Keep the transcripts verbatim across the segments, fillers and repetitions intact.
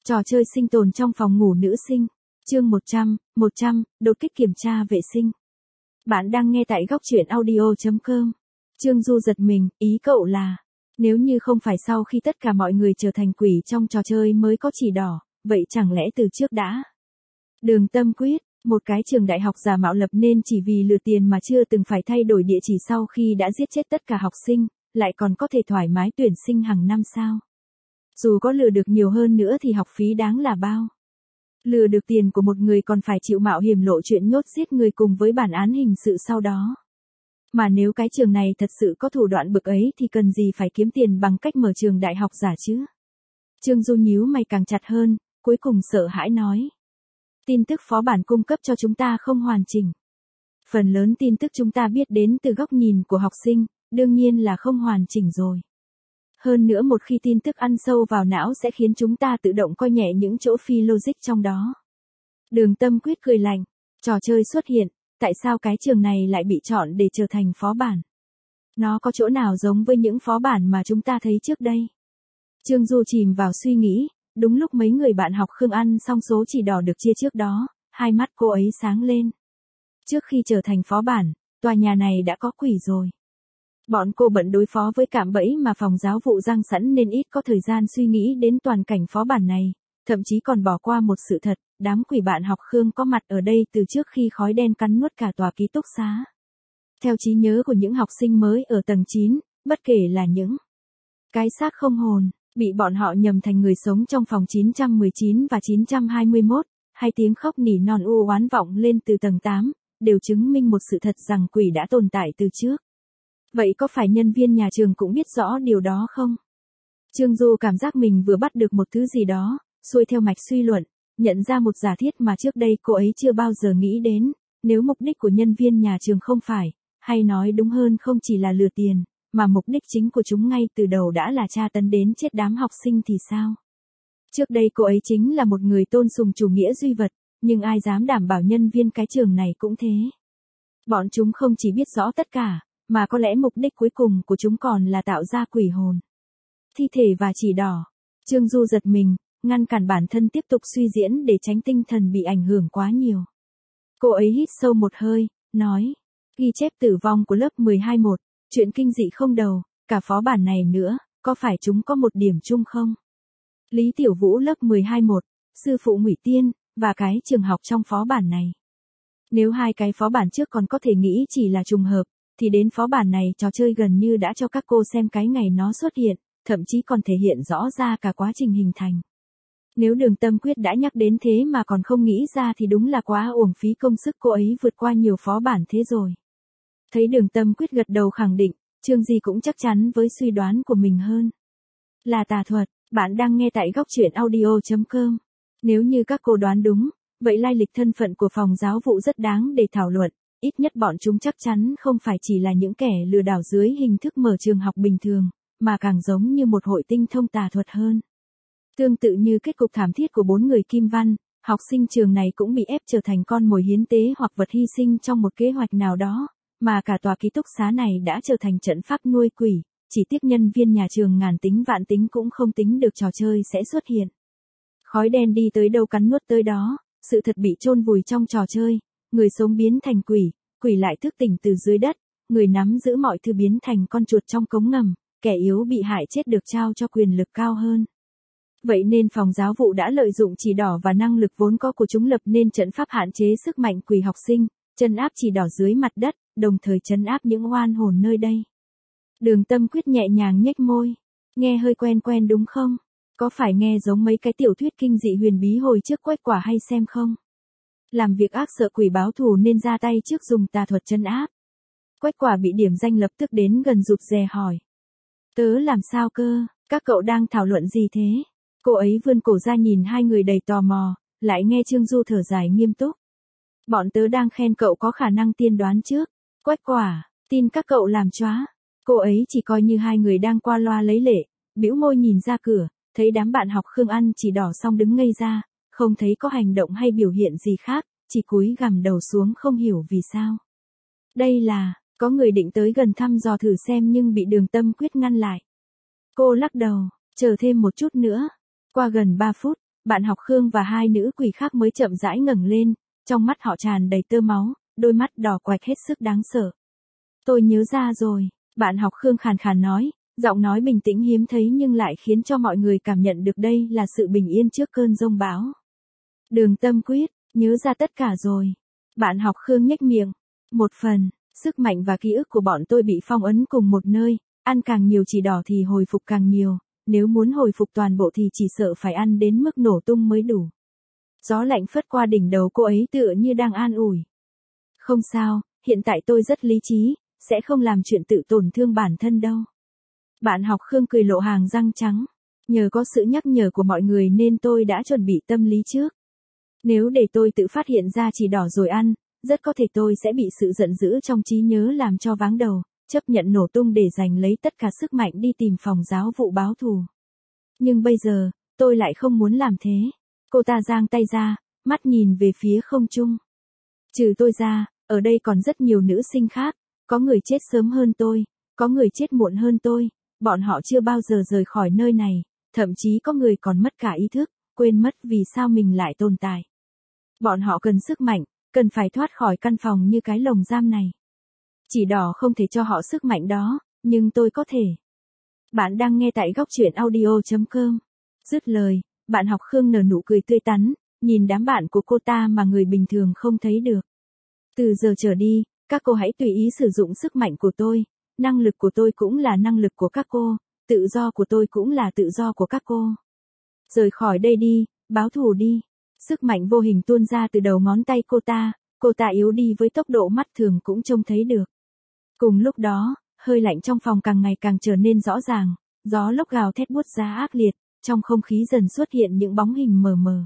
Trò chơi sinh tồn trong phòng ngủ nữ sinh. Chương một trăm, một trăm, đột kích kiểm tra vệ sinh. Bạn đang nghe tại góc truyện audio chấm com. Trương Du giật mình, ý cậu là, nếu như không phải sau khi tất cả mọi người trở thành quỷ trong trò chơi mới có chỉ đỏ, vậy chẳng lẽ từ trước đã? Đường Tâm Quyết, một cái trường đại học giả mạo lập nên chỉ vì lừa tiền mà chưa từng phải thay đổi địa chỉ sau khi đã giết chết tất cả học sinh, lại còn có thể thoải mái tuyển sinh hàng năm sao? Dù có lừa được nhiều hơn nữa thì học phí đáng là bao? Lừa được tiền của một người còn phải chịu mạo hiểm lộ chuyện nhốt giết người cùng với bản án hình sự sau đó. Mà nếu cái trường này thật sự có thủ đoạn bực ấy thì cần gì phải kiếm tiền bằng cách mở trường đại học giả chứ? Trương Du nhíu mày càng chặt hơn, cuối cùng sợ hãi nói. Tin tức phó bản cung cấp cho chúng ta không hoàn chỉnh. Phần lớn tin tức chúng ta biết đến từ góc nhìn của học sinh, đương nhiên là không hoàn chỉnh rồi. Hơn nữa một khi tin tức ăn sâu vào não sẽ khiến chúng ta tự động coi nhẹ những chỗ phi logic trong đó. Đường Tâm Quyết cười lạnh, trò chơi xuất hiện, tại sao cái trường này lại bị chọn để trở thành phó bản? Nó có chỗ nào giống với những phó bản mà chúng ta thấy trước đây? Trương Du chìm vào suy nghĩ, đúng lúc mấy người bạn học Khương ăn xong số chỉ đỏ được chia trước đó, hai mắt cô ấy sáng lên. Trước khi trở thành phó bản, tòa nhà này đã có quỷ rồi. Bọn cô bận đối phó với cạm bẫy mà phòng giáo vụ giăng sẵn nên ít có thời gian suy nghĩ đến toàn cảnh phó bản này, thậm chí còn bỏ qua một sự thật, đám quỷ bạn học Khương có mặt ở đây từ trước khi khói đen cắn nuốt cả tòa ký túc xá. Theo trí nhớ của những học sinh mới ở tầng chín, bất kể là những cái xác không hồn, bị bọn họ nhầm thành người sống trong phòng chín trăm mười chín và chín trăm hai mươi mốt, hay tiếng khóc nỉ non u oán vọng lên từ tầng tám, đều chứng minh một sự thật rằng quỷ đã tồn tại từ trước. Vậy có phải nhân viên nhà trường cũng biết rõ điều đó không? Trương Du cảm giác mình vừa bắt được một thứ gì đó, xuôi theo mạch suy luận, nhận ra một giả thiết mà trước đây cô ấy chưa bao giờ nghĩ đến, nếu mục đích của nhân viên nhà trường không phải, hay nói đúng hơn không chỉ là lừa tiền, mà mục đích chính của chúng ngay từ đầu đã là tra tấn đến chết đám học sinh thì sao? Trước đây cô ấy chính là một người tôn sùng chủ nghĩa duy vật, nhưng ai dám đảm bảo nhân viên cái trường này cũng thế. Bọn chúng không chỉ biết rõ tất cả, mà có lẽ mục đích cuối cùng của chúng còn là tạo ra quỷ hồn, thi thể và chỉ đỏ. Trương Du giật mình, ngăn cản bản thân tiếp tục suy diễn để tránh tinh thần bị ảnh hưởng quá nhiều. Cô ấy hít sâu một hơi, nói, ghi chép tử vong của lớp mười hai một, chuyện kinh dị không đầu, cả phó bản này nữa, có phải chúng có một điểm chung không? Lý Tiểu Vũ lớp mười hai một, sư phụ Ngụy Tiên, và cái trường học trong phó bản này. Nếu hai cái phó bản trước còn có thể nghĩ chỉ là trùng hợp, thì đến phó bản này trò chơi gần như đã cho các cô xem cái ngày nó xuất hiện, thậm chí còn thể hiện rõ ra cả quá trình hình thành. Nếu Đường Tâm Quyết đã nhắc đến thế mà còn không nghĩ ra thì đúng là quá uổng phí công sức cô ấy vượt qua nhiều phó bản thế rồi. Thấy Đường Tâm Quyết gật đầu khẳng định, Trương Di cũng chắc chắn với suy đoán của mình hơn. Là tà thuật, bạn đang nghe tại góc truyện audio chấm com. Nếu như các cô đoán đúng, vậy lai lịch thân phận của phòng giáo vụ rất đáng để thảo luận. Ít nhất bọn chúng chắc chắn không phải chỉ là những kẻ lừa đảo dưới hình thức mở trường học bình thường, mà càng giống như một hội tinh thông tà thuật hơn. Tương tự như kết cục thảm thiết của bốn người Kim Văn, học sinh trường này cũng bị ép trở thành con mồi hiến tế hoặc vật hy sinh trong một kế hoạch nào đó, mà cả tòa ký túc xá này đã trở thành trận pháp nuôi quỷ, chỉ tiếc nhân viên nhà trường ngàn tính vạn tính cũng không tính được trò chơi sẽ xuất hiện. Khói đen đi tới đâu cắn nuốt tới đó, sự thật bị chôn vùi trong trò chơi, người sống biến thành quỷ, quỷ lại thức tỉnh từ dưới đất, người nắm giữ mọi thứ biến thành con chuột trong cống ngầm, kẻ yếu bị hại chết được trao cho quyền lực cao hơn. Vậy nên phòng giáo vụ đã lợi dụng chỉ đỏ và năng lực vốn có của chúng lập nên trận pháp hạn chế sức mạnh quỷ học sinh, trấn áp chỉ đỏ dưới mặt đất, đồng thời trấn áp những oan hồn nơi đây. Đường Tâm Quyết nhẹ nhàng nhếch môi, nghe hơi quen quen đúng không? Có phải nghe giống mấy cái tiểu thuyết kinh dị huyền bí hồi trước Quách Quả hay xem không? Làm việc ác sợ quỷ báo thù nên ra tay trước dùng tà thuật trấn áp. Quách Quả bị điểm danh lập tức đến gần rụt rè hỏi. Tớ làm sao cơ, các cậu đang thảo luận gì thế? Cô ấy vươn cổ ra nhìn hai người đầy tò mò, lại nghe Trương Du thở dài nghiêm túc. Bọn tớ đang khen cậu có khả năng tiên đoán trước. Quách Quả, tin các cậu làm chóa. Cô ấy chỉ coi như hai người đang qua loa lấy lệ, bĩu môi nhìn ra cửa, thấy đám bạn học Khương ăn chỉ đỏ xong đứng ngây ra, không thấy có hành động hay biểu hiện gì khác, chỉ cúi gằm đầu xuống không hiểu vì sao. Đây là, có người định tới gần thăm dò thử xem nhưng bị Đường Tâm Quyết ngăn lại. Cô lắc đầu, chờ thêm một chút nữa. Qua gần ba phút, Bạn học Khương và hai nữ quỷ khác mới chậm rãi ngẩng lên, trong mắt họ tràn đầy tơ máu, đôi mắt đỏ quạch hết sức đáng sợ. Tôi nhớ ra rồi, bạn học Khương khàn khàn nói, giọng nói bình tĩnh hiếm thấy nhưng lại khiến cho mọi người cảm nhận được đây là sự bình yên trước cơn giông bão. Đường Tâm Quyết, nhớ ra tất cả rồi. Bạn học Khương nhếch miệng. Một phần, sức mạnh và ký ức của bọn tôi bị phong ấn cùng một nơi, ăn càng nhiều chỉ đỏ thì hồi phục càng nhiều, nếu muốn hồi phục toàn bộ thì chỉ sợ phải ăn đến mức nổ tung mới đủ. Gió lạnh phất qua đỉnh đầu cô ấy tựa như đang an ủi. Không sao, hiện tại tôi rất lý trí, sẽ không làm chuyện tự tổn thương bản thân đâu. Bạn học Khương cười lộ hàng răng trắng. Nhờ có sự nhắc nhở của mọi người nên tôi đã chuẩn bị tâm lý trước. Nếu để tôi tự phát hiện ra chỉ đỏ rồi ăn, rất có thể tôi sẽ bị sự giận dữ trong trí nhớ làm cho váng đầu, chấp nhận nổ tung để giành lấy tất cả sức mạnh đi tìm phòng giáo vụ báo thù. Nhưng bây giờ, tôi lại không muốn làm thế. Cô ta giang tay ra, mắt nhìn về phía không trung. Trừ tôi ra, ở đây còn rất nhiều nữ sinh khác, có người chết sớm hơn tôi, có người chết muộn hơn tôi, bọn họ chưa bao giờ rời khỏi nơi này, thậm chí có người còn mất cả ý thức, quên mất vì sao mình lại tồn tại. Bọn họ cần sức mạnh, cần phải thoát khỏi căn phòng như cái lồng giam này. Chỉ đỏ không thể cho họ sức mạnh đó, nhưng tôi có thể. Bạn đang nghe tại góc truyện audio chấm com. Dứt lời, bạn học Khương nở nụ cười tươi tắn, nhìn đám bạn của cô ta mà người bình thường không thấy được. Từ giờ trở đi, các cô hãy tùy ý sử dụng sức mạnh của tôi, năng lực của tôi cũng là năng lực của các cô, tự do của tôi cũng là tự do của các cô. Rời khỏi đây đi, báo thù đi. Sức mạnh vô hình tuôn ra từ đầu ngón tay cô ta, cô ta yếu đi với tốc độ mắt thường cũng trông thấy được. Cùng lúc đó, hơi lạnh trong phòng càng ngày càng trở nên rõ ràng, gió lốc gào thét buốt ra ác liệt, trong không khí dần xuất hiện những bóng hình mờ mờ.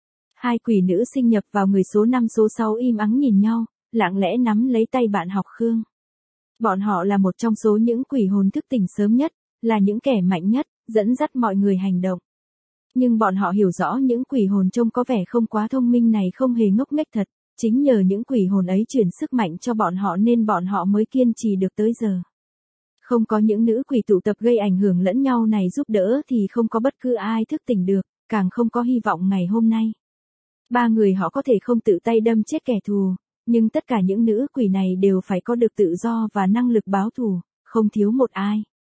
Hai quỷ nữ sinh nhập vào người số năm số sáu im ắng nhìn nhau, lặng lẽ nắm lấy tay bạn học Khương. Bọn họ là một trong số những quỷ hồn thức tỉnh sớm nhất, là những kẻ mạnh nhất, dẫn dắt mọi người hành động. Nhưng bọn họ hiểu rõ những quỷ hồn trông có vẻ không quá thông minh này không hề ngốc nghếch thật, chính nhờ những quỷ hồn ấy chuyển sức mạnh cho bọn họ nên bọn họ mới kiên trì được tới giờ. Không có những nữ quỷ tụ tập gây ảnh hưởng lẫn nhau này giúp đỡ thì không có bất cứ ai thức tỉnh được, càng không có hy vọng ngày hôm nay. Ba người họ có thể không tự tay đâm chết kẻ thù, nhưng tất cả những nữ quỷ này đều phải có được tự do và năng lực báo thù, không thiếu một ai.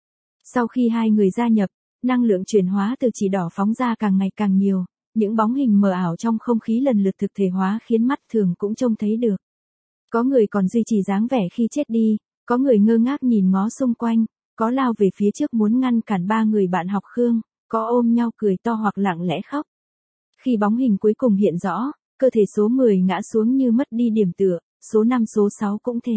Sau khi hai người gia nhập, năng lượng chuyển hóa từ chỉ đỏ phóng ra càng ngày càng nhiều, những bóng hình mờ ảo trong không khí lần lượt thực thể hóa khiến mắt thường cũng trông thấy được. Có người còn duy trì dáng vẻ khi chết đi, có người ngơ ngác nhìn ngó xung quanh, có lao về phía trước muốn ngăn cản ba người bạn học Khương, có ôm nhau cười to hoặc lặng lẽ khóc. Khi bóng hình cuối cùng hiện rõ, cơ thể số mười ngã xuống như mất đi điểm tựa, số năm số sáu cũng thế.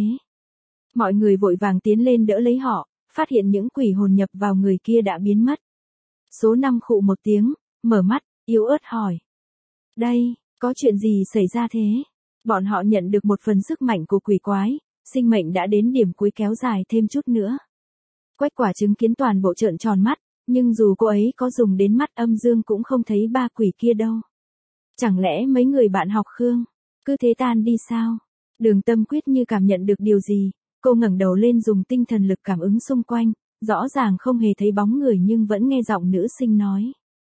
Mọi người vội vàng tiến lên đỡ lấy họ, phát hiện những quỷ hồn nhập vào người kia đã biến mất. Số năm khụ một tiếng, mở mắt, yếu ớt hỏi. Đây, có chuyện gì xảy ra thế? Bọn họ nhận được một phần sức mạnh của quỷ quái, sinh mệnh đã đến điểm cuối kéo dài thêm chút nữa. Quách Quả chứng kiến toàn bộ trợn tròn mắt, nhưng dù cô ấy có dùng đến mắt âm dương cũng không thấy ba quỷ kia đâu. Chẳng lẽ mấy người bạn học Khương, cứ thế tan đi sao? Đường Tâm Quyết như cảm nhận được điều gì, cô ngẩng đầu lên dùng tinh thần lực cảm ứng xung quanh, rõ ràng không hề thấy bóng người nhưng vẫn nghe giọng nữ sinh nói.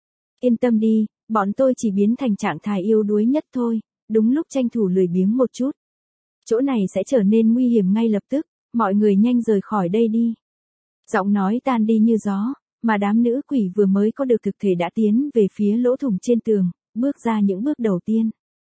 Yên tâm đi, bọn tôi chỉ biến thành trạng thái yếu đuối nhất thôi, đúng lúc tranh thủ lười biếng một chút. Chỗ này sẽ trở nên nguy hiểm ngay lập tức, mọi người nhanh rời khỏi đây đi. Giọng nói tan đi như gió, mà đám nữ quỷ vừa mới có được thực thể đã tiến về phía lỗ thủng trên tường, bước ra những bước đầu tiên.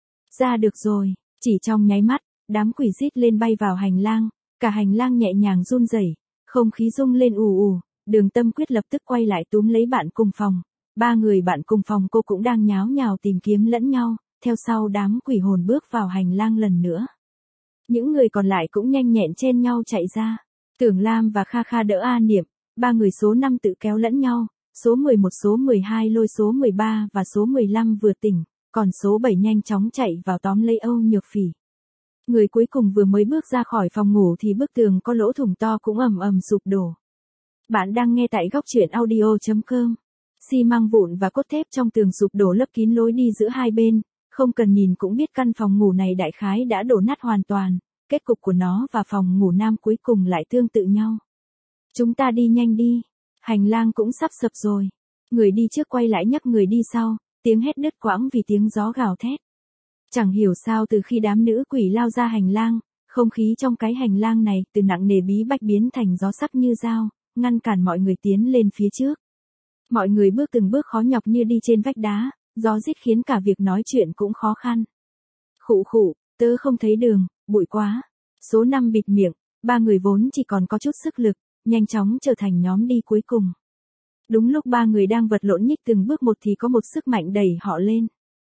Ra được rồi, chỉ trong nháy mắt, đám quỷ rít lên bay vào hành lang, cả hành lang nhẹ nhàng run rẩy, không khí rung lên ù ù, Đường Tâm Quyết lập tức quay lại túm lấy bạn cùng phòng. Ba người bạn cùng phòng cô cũng đang nháo nhào tìm kiếm lẫn nhau, theo sau đám quỷ hồn bước vào hành lang lần nữa. Những người còn lại cũng nhanh nhẹn chen nhau chạy ra. Tưởng Lam và Kha Kha đỡ A Niệm, ba người số năm tự kéo lẫn nhau, số mười một số mười hai lôi số mười ba và số mười lăm vừa tỉnh, còn số bảy nhanh chóng chạy vào tóm lấy Âu Nhược Phỉ. Người cuối cùng vừa mới bước ra khỏi phòng ngủ thì bức tường có lỗ thủng to cũng ầm ầm sụp đổ. Bạn đang nghe tại góc truyện audio chấm com. Xi măng vụn và cốt thép trong tường sụp đổ lấp kín lối đi giữa hai bên, không cần nhìn cũng biết căn phòng ngủ này đại khái đã đổ nát hoàn toàn, kết cục của nó và phòng ngủ nam cuối cùng lại tương tự nhau. Chúng ta đi nhanh đi, hành lang cũng sắp sập rồi. Người đi trước quay lại nhắc người đi sau, tiếng hét đứt quãng vì tiếng gió gào thét. Chẳng hiểu sao từ khi đám nữ quỷ lao ra hành lang, không khí trong cái hành lang này từ nặng nề bí bách biến thành gió sắc như dao, ngăn cản mọi người tiến lên phía trước. Mọi người bước từng bước khó nhọc như đi trên vách đá, gió rít khiến cả việc nói chuyện cũng khó khăn. Khụ khụ, tớ không thấy đường, bụi quá. Số năm bịt miệng, ba người vốn chỉ còn có chút sức lực, nhanh chóng trở thành nhóm đi cuối cùng. Đúng lúc ba người đang vật lộn nhích từng bước một thì có một sức mạnh đẩy họ lên.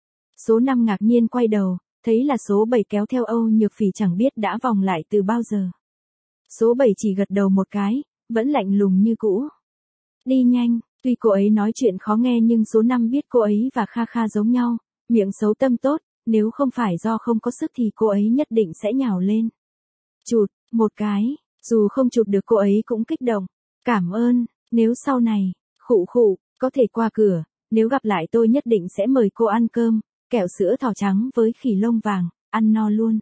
Số năm ngạc nhiên quay đầu, thấy là số bảy kéo theo Âu Nhược Phỉ chẳng biết đã vòng lại từ bao giờ. Số bảy chỉ gật đầu một cái, vẫn lạnh lùng như cũ. Đi nhanh, tuy cô ấy nói chuyện khó nghe nhưng số năm biết cô ấy và Kha Kha giống nhau, miệng xấu tâm tốt, nếu không phải do không có sức thì cô ấy nhất định sẽ nhào lên. Chụt, một cái, dù không chụp được cô ấy cũng kích động. Cảm ơn, nếu sau này, khụ khụ, có thể qua cửa, nếu gặp lại tôi nhất định sẽ mời cô ăn cơm, kẹo sữa thỏ trắng với khỉ lông vàng, ăn no luôn.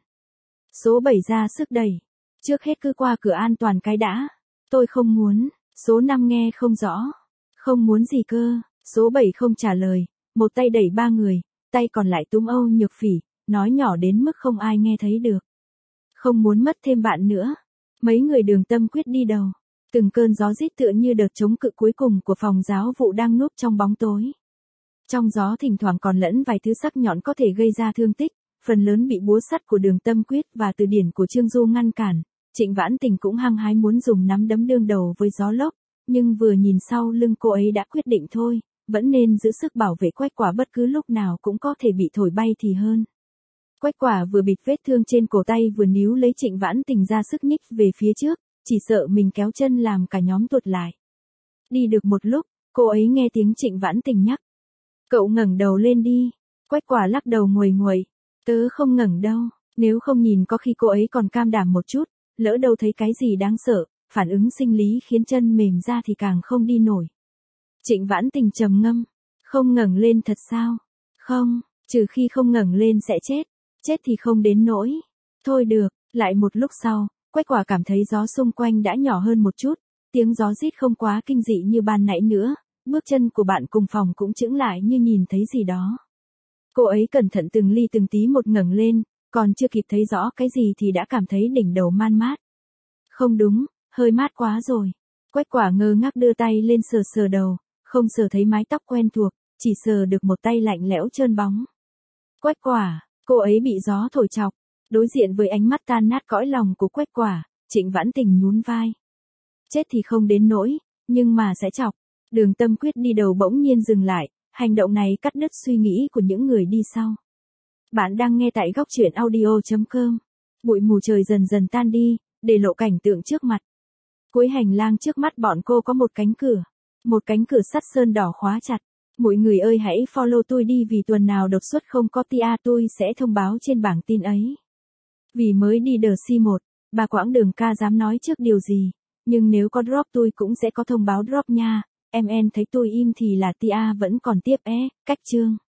Số bảy ra sức đẩy. Trước hết cứ qua cửa an toàn cái đã. Tôi không muốn, số năm nghe không rõ. Không muốn gì cơ, số bảy không trả lời, một tay đẩy ba người, tay còn lại túm Âu Nhược Phỉ, nói nhỏ đến mức không ai nghe thấy được. Không muốn mất thêm bạn nữa. Mấy người Đường Tâm Quyết đi đầu. Từng cơn gió rít tựa như đợt chống cự cuối cùng của phòng giáo vụ đang núp trong bóng tối. Trong gió thỉnh thoảng còn lẫn vài thứ sắc nhọn có thể gây ra thương tích, phần lớn bị búa sắt của Đường Tâm Quyết và từ điển của Trương Du ngăn cản. Trịnh Vãn Tình cũng hăng hái muốn dùng nắm đấm đương đầu với gió lốc, nhưng vừa nhìn sau lưng cô ấy đã quyết định thôi, vẫn nên giữ sức bảo vệ Quách Quả bất cứ lúc nào cũng có thể bị thổi bay thì hơn. Quách Quả vừa bịt vết thương trên cổ tay vừa níu lấy Trịnh Vãn Tình ra sức nhích về phía trước, chỉ sợ mình kéo chân làm cả nhóm tuột lại. Đi được một lúc, cô ấy nghe tiếng Trịnh Vãn Tình nhắc. Cậu ngẩng đầu lên đi. Quách Quả lắc đầu nguầy nguầy. Tớ không ngẩng đâu, nếu không nhìn có khi cô ấy còn cam đảm một chút, lỡ đâu thấy cái gì đáng sợ, phản ứng sinh lý khiến chân mềm ra thì càng không đi nổi. Trịnh Vãn Tình trầm ngâm. Không ngẩng lên thật sao? Không, trừ khi không ngẩng lên sẽ chết. Chết thì không đến nỗi. Thôi được, lại một lúc sau, Quách Quả cảm thấy gió xung quanh đã nhỏ hơn một chút, tiếng gió rít không quá kinh dị như ban nãy nữa, bước chân của bạn cùng phòng cũng chững lại như nhìn thấy gì đó. Cô ấy cẩn thận từng ly từng tí một ngẩng lên, còn chưa kịp thấy rõ cái gì thì đã cảm thấy đỉnh đầu man mát. Không đúng, hơi mát quá rồi. Quách Quả ngơ ngác đưa tay lên sờ sờ đầu, không sờ thấy mái tóc quen thuộc, chỉ sờ được một tay lạnh lẽo trơn bóng. Quách Quả, cô ấy bị gió thổi chọc. Đối diện với ánh mắt tan nát cõi lòng của Quách Quả, Trịnh Vãn Tình nhún vai. Chết thì không đến nỗi, nhưng mà sẽ chọc. Đường Tâm Quyết đi đầu bỗng nhiên dừng lại, hành động này cắt đứt suy nghĩ của những người đi sau. Bạn đang nghe tại góc truyện audio chấm com. Bụi mù trời dần dần tan đi, để lộ cảnh tượng trước mặt. Cuối hành lang trước mắt bọn cô có một cánh cửa. Một cánh cửa sắt sơn đỏ khóa chặt. Mọi người ơi hãy follow tôi đi vì tuần nào đột xuất không có tia tôi sẽ thông báo trên bảng tin ấy. Vì mới đi đờ xê một, bà quãng đường ca dám nói trước điều gì, nhưng nếu có drop tôi cũng sẽ có thông báo drop nha, em en thấy tôi im thì là tia vẫn còn tiếp é, cách chương.